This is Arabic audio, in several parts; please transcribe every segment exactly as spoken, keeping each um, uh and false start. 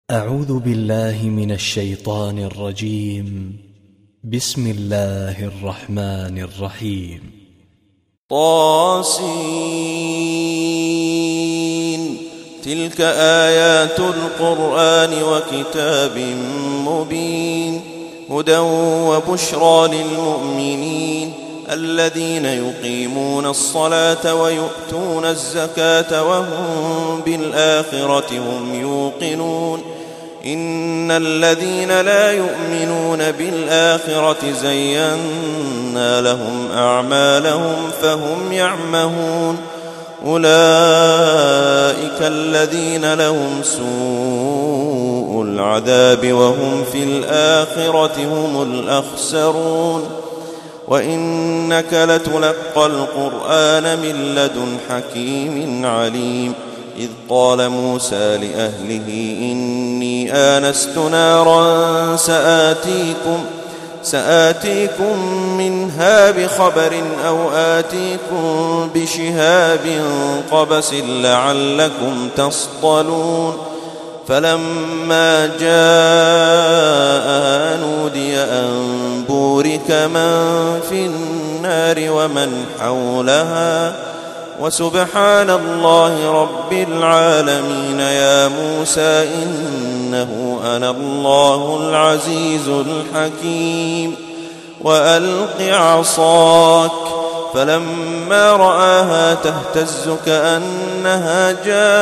أعوذ بالله من الشيطان الرجيم. بسم الله الرحمن الرحيم. طاسين تلك آيات القرآن وكتاب مبين هدى وبشرى للمؤمنين الذين يقيمون الصلاة ويؤتون الزكاة وهم بالآخرة هم يوقنون إن الذين لا يؤمنون بالآخرة زينا لهم أعمالهم فهم يعمهون أولئك الذين لهم سوء العذاب وهم في الآخرة هم الأخسرون وإنك لتلقى القرآن من لدن حكيم عليم إذ قال موسى لأهله إني آنست نارا سآتيكم, سآتيكم منها بخبر أو آتيكم بشهاب قبس لعلكم تصطلون فلما جاء نودي أن بورك من في النار ومن حولها وسبحان الله رب العالمين يا موسى إنه أنا الله العزيز الحكيم وألق عصاك فلما رآها تهتز كأنها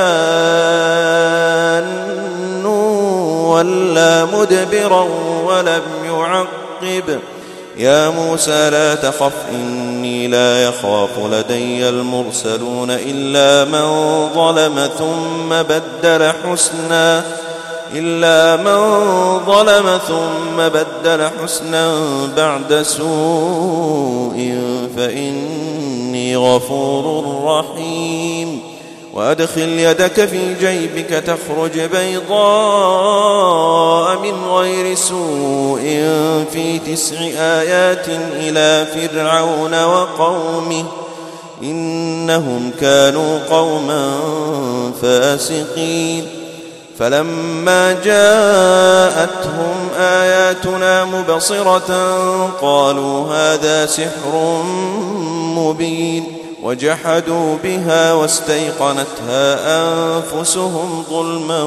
جان ولا مدبرا ولم يعقب يا موسى لا تخف إني لا يخاف لدي المرسلون إلا من ظلم ثم بدل حسنا إلا من ظلم ثم بدل حسنا بعد سوء فإني غفور رحيم وأدخل يدك في جيبك تخرج بيضاء من غير سوء في تسع آيات إلى فرعون وقومه إنهم كانوا قوما فاسقين فلما جاءتهم آياتنا مبصرة قالوا هذا سحر مبين وجحدوا بها واستيقنتها أنفسهم ظلما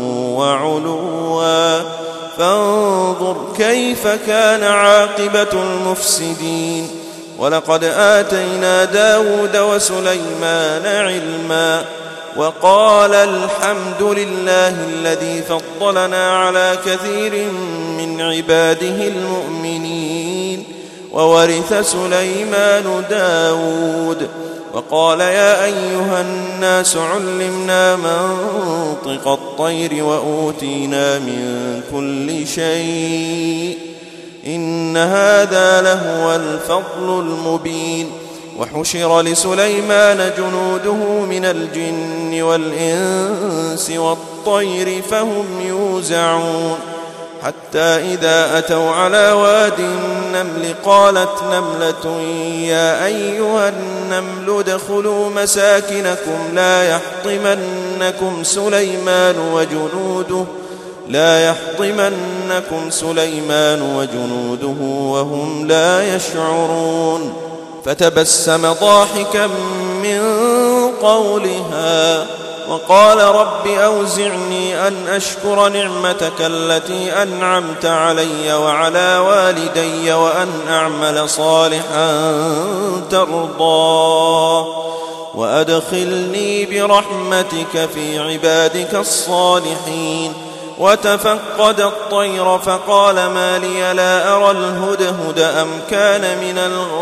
وعلوا فانظر كيف كان عاقبة المفسدين ولقد آتينا داود وسليمان علما وقال الحمد لله الذي فضلنا على كثير من عباده المؤمنين وورث سليمان داود وقال يا أيها الناس علمنا منطق الطير وأوتينا من كل شيء إن هذا لهو الفضل المبين وحشر لسليمان جنوده من الجن والإنس والطير فهم يوزعون حتى إذا أتوا على واد النمل قالت نملة يا أيها النمل ادخلوا مساكنكم لا يحطمنكم سليمان وجنوده لا يحطمنكم سليمان وجنوده وهم لا يشعرون فتبسم ضاحكا من قولها وقال رب أوزعني أن أشكر نعمتك التي أنعمت علي وعلى والدي وأن أعمل صالحا ترضاه وأدخلني برحمتك في عبادك الصالحين وتفقد الطير فقال ما لي لا أرى الهدهد أم كان من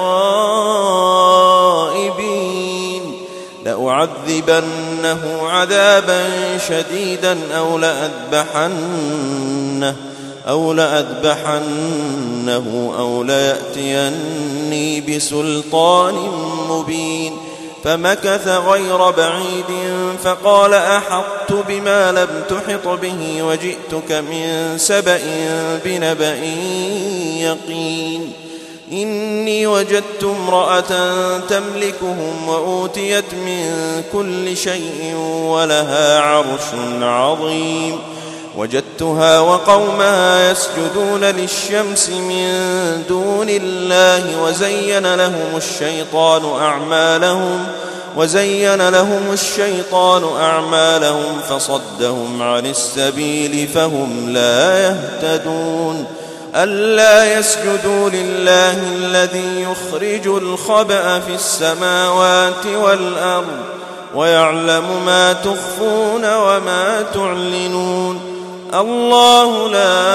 الغائبين لأعذبنه عذابا شديدا أو لأذبحنه أو لأذبحنه أو ليأتيني بسلطان مبين فمكث غير بعيد فقال أحطت بما لم تحط به وجئتك من سبأ بنبأ يقين إني وجدت امرأة تملكهم وأوتيت من كل شيء ولها عرش عظيم وجدتها وقومها يسجدون للشمس من دون الله وزين لهم الشيطان أعمالهم وزين لهم الشيطان أعمالهم فصدهم عن السبيل فهم لا يهتدون ألا يسجدوا لله الذي يخرج الخبأ في السماوات والأرض ويعلم ما تخفون وما تعلنون الله لا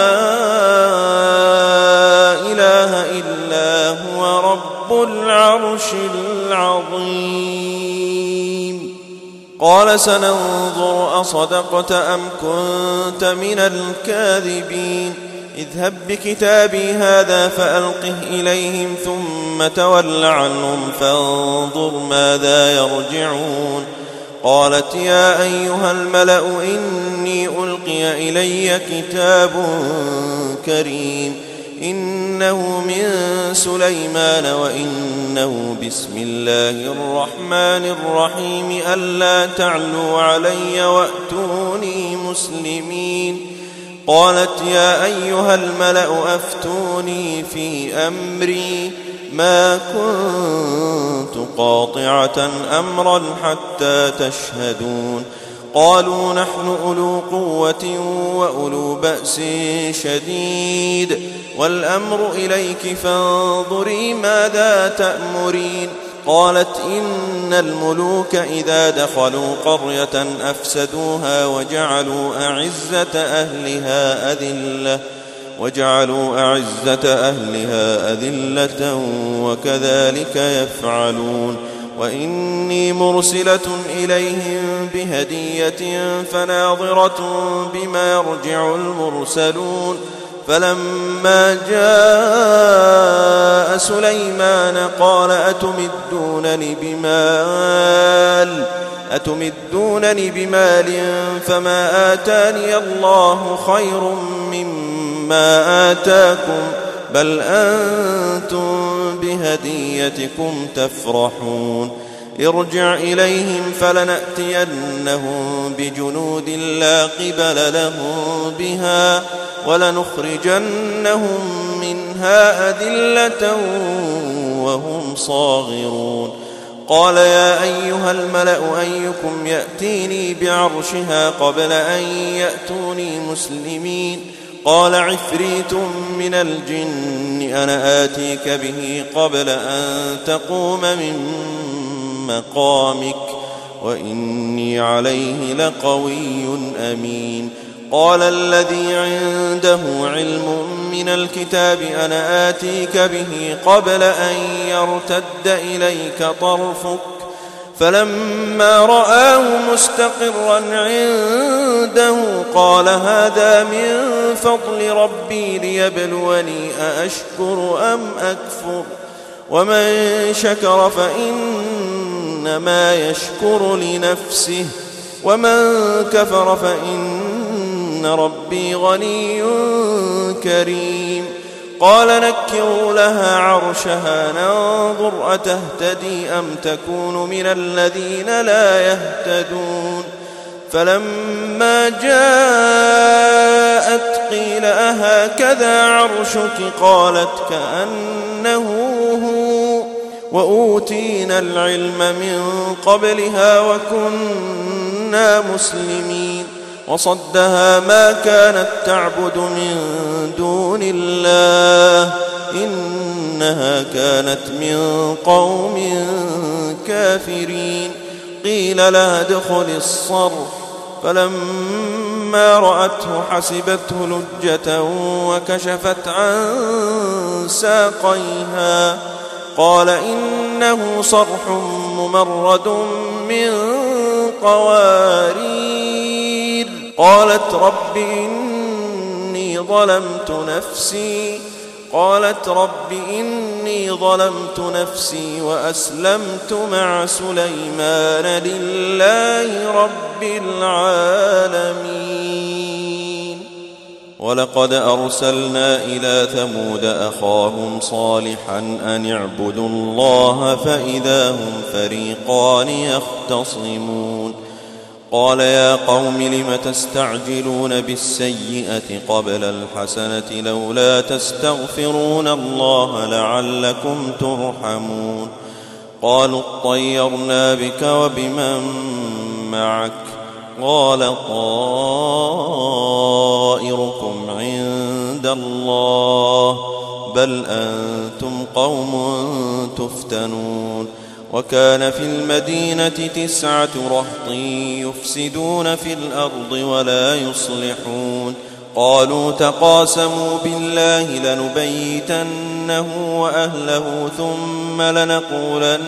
إله إلا هو رب العرش العظيم قال سننظر أصدقت أم كنت من الكاذبين اذهب بكتابي هذا فألقه إليهم ثم تول عنهم فانظر ماذا يرجعون قالت يا أيها الملأ إني ألقي إلي كتاب كريم إنه من سليمان وإنه بسم الله الرحمن الرحيم ألا تعلوا علي وأتوني مسلمين قالت يا أيها الملأ أفتوني في أمري ما كنت قاطعة أمرا حتى تشهدون قالوا نحن أولو قوة وأولو بأس شديد والأمر إليك فانظري ماذا تأمرين قالت إن الملوك إذا دخلوا قرية أفسدوها وجعلوا أعزة أهلها أذلة وجعلوا أعزة أهلها أذلة وكذلك يفعلون وإني مرسلة إليهم بهدية فناظرة بما يرجع المرسلون فلما جاء سليمان قال أتمدونني بمال أتمدونني بمال فما آتاني الله خير مما آتاكم بل أنتم بهديتكم تفرحون ارجع إليهم فلنأتينهم بجنود لا قبل لهم بها ولنخرجنهم منها أذلة وهم صاغرون قال يا أيها الملأ أيكم يأتيني بعرشها قبل أن يأتوني مسلمين قال عفريت من الجن أنا آتيك به قبل أن تقوم من مقامك وإني عليه لقوي أمين قال الذي عنده علم من الكتاب أنا آتيك به قبل أن يرتد إليك طرفك فلما رآه مستقرا عنده قال هذا من فضل ربي ليبلوني أأشكر أم أكفر ومن شكر فإنما يشكر لنفسه ومن كفر فإن ربي غني كريم قال نكروا لها عرشها ننظر أتهتدي أم تكون من الذين لا يهتدون فلما جاءت قيل أهكذا عرشك قالت كأنه هو وأوتينا العلم من قبلها وكنا مسلمين وصدها ما كانت تعبد من دون الله إنها كانت من قوم كافرين قيل لها ادخل الصرح فلما رأته حسبته لجة وكشفت عن ساقيها قال إنه صرح ممرد من قوارير قالت رب إني ظلمت نفسي قالت رب إني ظلمت نفسي وأسلمت مع سليمان لله رب العالمين ولقد أرسلنا إلى ثمود أخاهم صالحا أن اعبدوا الله فإذا هم فريقان يختصمون قال يا قوم لم تستعجلون بالسيئة قبل الحسنة لولا تستغفرون الله لعلكم ترحمون قالوا اطيرنا بك وبمن معك قال طائركم عند الله بل أنتم قوم تفتنون وكان في المدينة تسعة رهط يفسدون في الأرض ولا يصلحون قالوا تقاسموا بالله لنبيتنه وأهله ثم لنقولن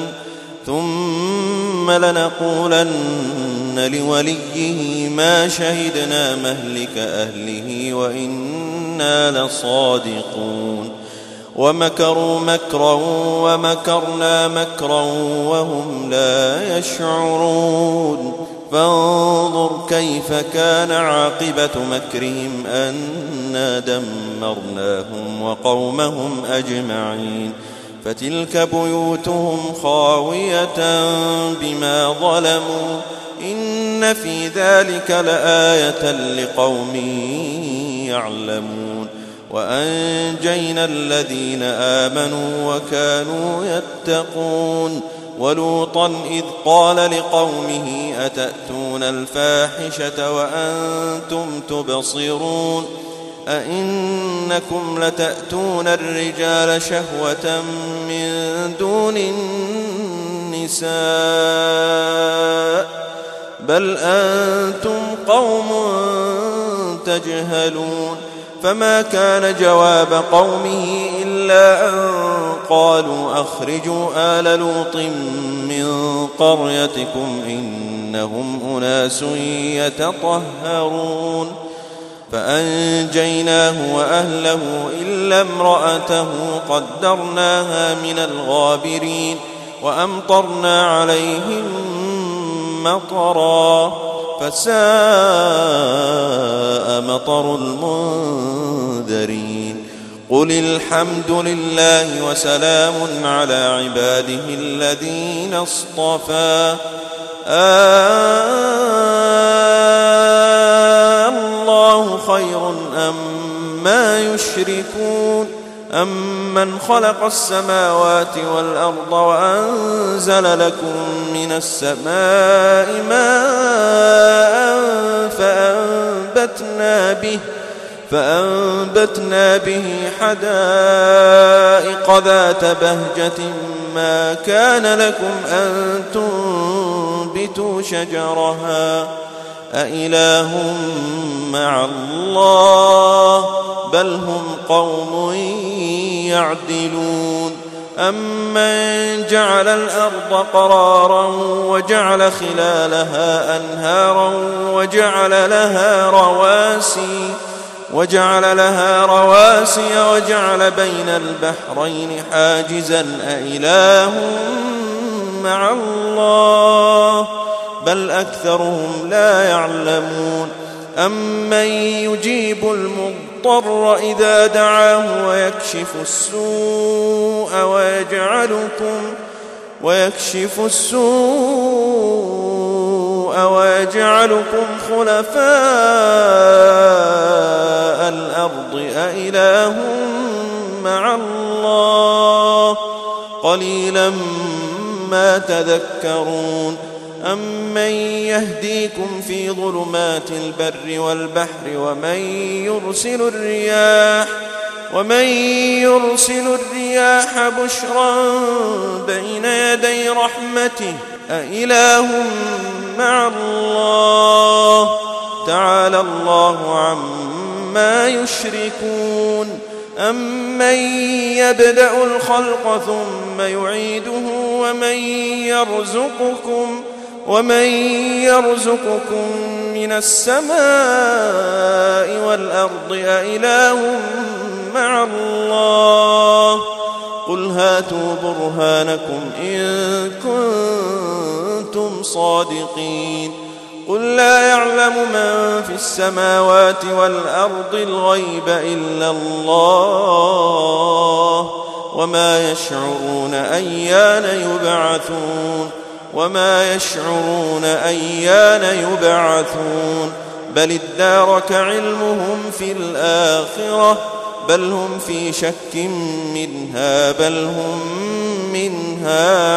ثم لنقولن لوليه ما شهدنا مهلك أهله وإنا لصادقون ومكروا مكرا ومكرنا مكرا وهم لا يشعرون فانظر كيف كان عاقبة مكرهم أنا دمرناهم وقومهم أجمعين فتلك بيوتهم خاوية بما ظلموا إن في ذلك لآية لقوم يعلمون وأنجينا الذين آمنوا وكانوا يتقون ولوطا إذ قال لقومه أتأتون الفاحشة وأنتم تبصرون أئنكم لتأتون الرجال شهوة من دون النساء بل أنتم قوم تجهلون فما كان جواب قومه إلا أن قالوا أخرجوا آل لوط من قريتكم إنهم أناس يتطهرون فأنجيناه وأهله إلا امرأته قدرناها من الغابرين وأمطرنا عليهم مطرا فساء مطر المنذرين قل الحمد لله وسلام على عباده الذين اصطفى الله خير أما يشركون أمن خلق السماوات والأرض وأنزل لكم من السماء ماء فأنبتنا به فأنبتنا به حدائق ذات بهجة ما كان لكم أن تنبتوا شجرها أإله مع الله بل هم قوم يعدلون أمن جعل الأرض قرارا وجعل خلالها أنهارا وجعل لها رواسي وجعل لها رواسي وجعل بين البحرين حاجزا أإله مع الله بل أكثرهم لا يعلمون أمن يجيب المضطر إذا دعاه ويكشف السوء ويجعلكم ويكشف السوء ويجعلكم خلفاء الأرض أإله مع الله قليلا ما تذكرون أمن يهديكم في ظلمات البر والبحر ومن يرسل الرياح ومن يرسل الرياح بشرا بين يدي رحمته أإله مع الله تعالى الله عما يشركون أمن يبدأ الخلق ثم يعيده ومن يرزقكم ومن يرزقكم من السماء والأرض أإله مع الله قل هاتوا برهانكم إن كنتم صادقين قل لا يعلم من في السماوات والأرض الغيب إلا الله وما يشعرون أيان يبعثون وما يشعرون أيان يبعثون بل ادارك علمهم في الآخرة بل هم في شك منها بل هم منها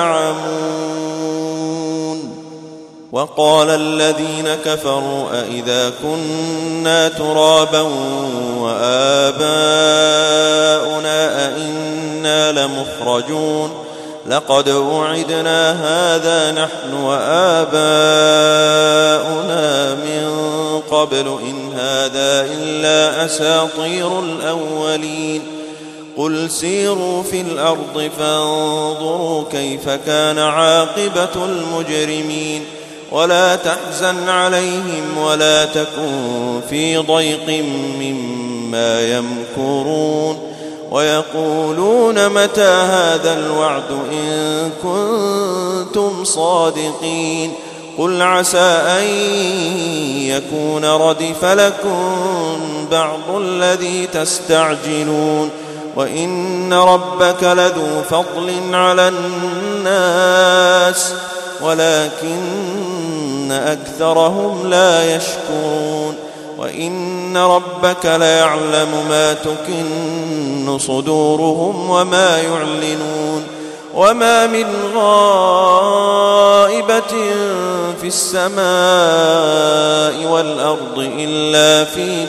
عمون. وقال الذين كفروا أئذا كنا ترابا وآباؤنا أئنا لمخرجون لقد وعدنا هذا نحن وآباؤنا من قبل إن هذا إلا أساطير الأولين قل سيروا في الأرض فانظروا كيف كان عاقبة المجرمين ولا تحزن عليهم ولا تكن في ضيق مما يمكرون ويقولون متى هذا الوعد إن كنتم صادقين قل عسى أن يكون ردف لكم بعض الذي تستعجلون وإن ربك لذو فضل على الناس ولكن أكثرهم لا يشكرون وإن ربك ليعلم ما تكن صدورهم وما يعلنون وما من غائبة في السماء والأرض إلا في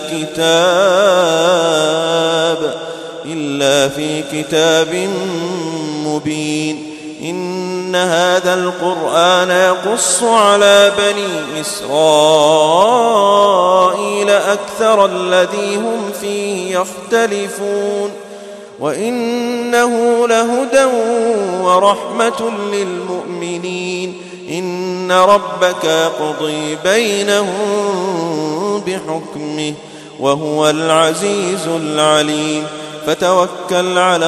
كتاب إلا في كتاب مبين إن هذا القرآن يقص على بني إسرائيل أكثر الذي هم فيه يختلفون وإنه لهدى ورحمة للمؤمنين إن ربك يقضي بينهم بحكمه وهو العزيز العليم فتوكل على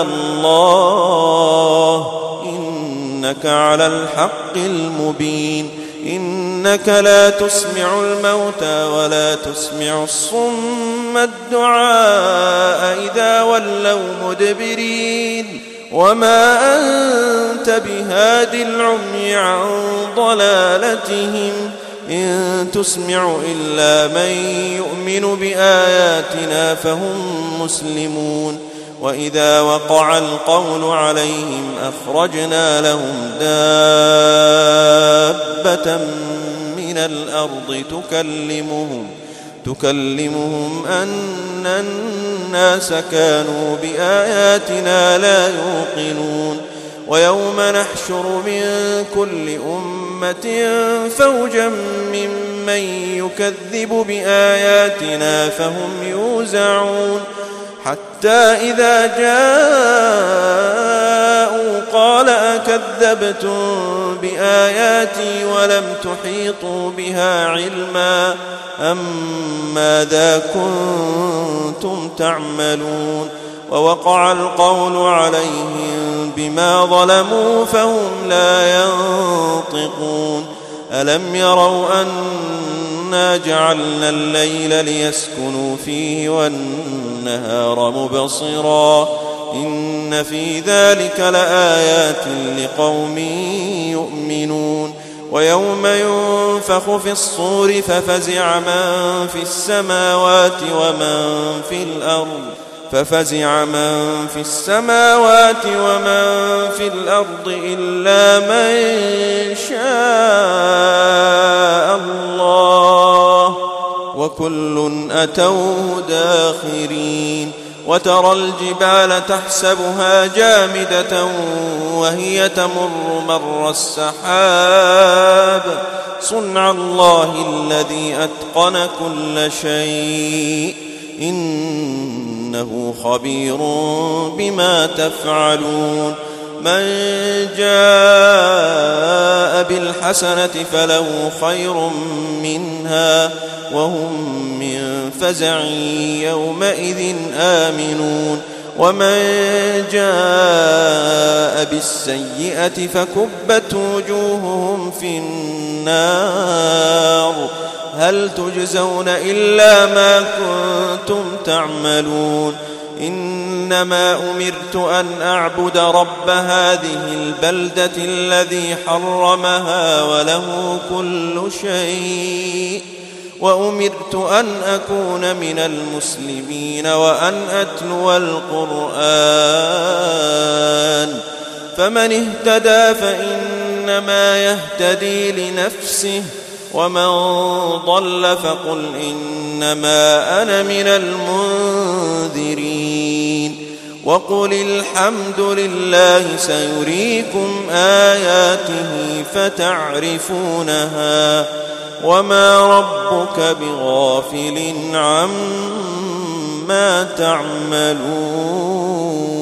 الله إنك على الحق المبين إنك لا تسمع الموتى ولا تسمع الصم الدعاء إذا ولوا مدبرين وما أنت بهاد العمي عن ضلالتهم إن تسمع إلا من يؤمن بآياتنا فهم مسلمون وإذا وقع القول عليهم أخرجنا لهم دابة من الأرض تكلمهم تكلمهم أن الناس كانوا بآياتنا لا يوقنون ويوم نحشر من كل أمة فوجا ممن يكذب بآياتنا فهم يوزعون حتى إذا جاءوا قال أكذبتم بآياتي ولم تحيطوا بها علما أم ماذا كنتم تعملون ووقع القول عليهم بما ظلموا فهم لا ينطقون ألم يروا أنا جعلنا الليل ليسكنوا فيه والنهار مبصرا إن في ذلك لآيات لقوم يؤمنون ويوم ينفخ في الصور ففزع من في السماوات ومن في الأرض ففزع من في السماوات ومن في الأرض إلا من شاء الله وكل أتوه داخرين وترى الجبال تحسبها جامدة وهي تمر مر السحاب صنع الله الذي أتقن كل شيء إنه خبير بما تفعلون من جاء بالحسنة فله خير منها وهم من فزع يومئذ آمنون ومن جاء بالسيئة فكبت وجوههم في النار هل تجزون إلا ما كنتم تعملون إنما أمرت أن أعبد رب هذه البلدة الذي حرمها وله كل شيء وأمرت أن أكون من المسلمين وأن أتلو القرآن فمن اهتدى فإنما يهتدي لنفسه ومن ضل فقل إنما أنا من المنذرين وقل الحمد لله سيريكم آياته فتعرفونها وما ربك بغافل عما تعملون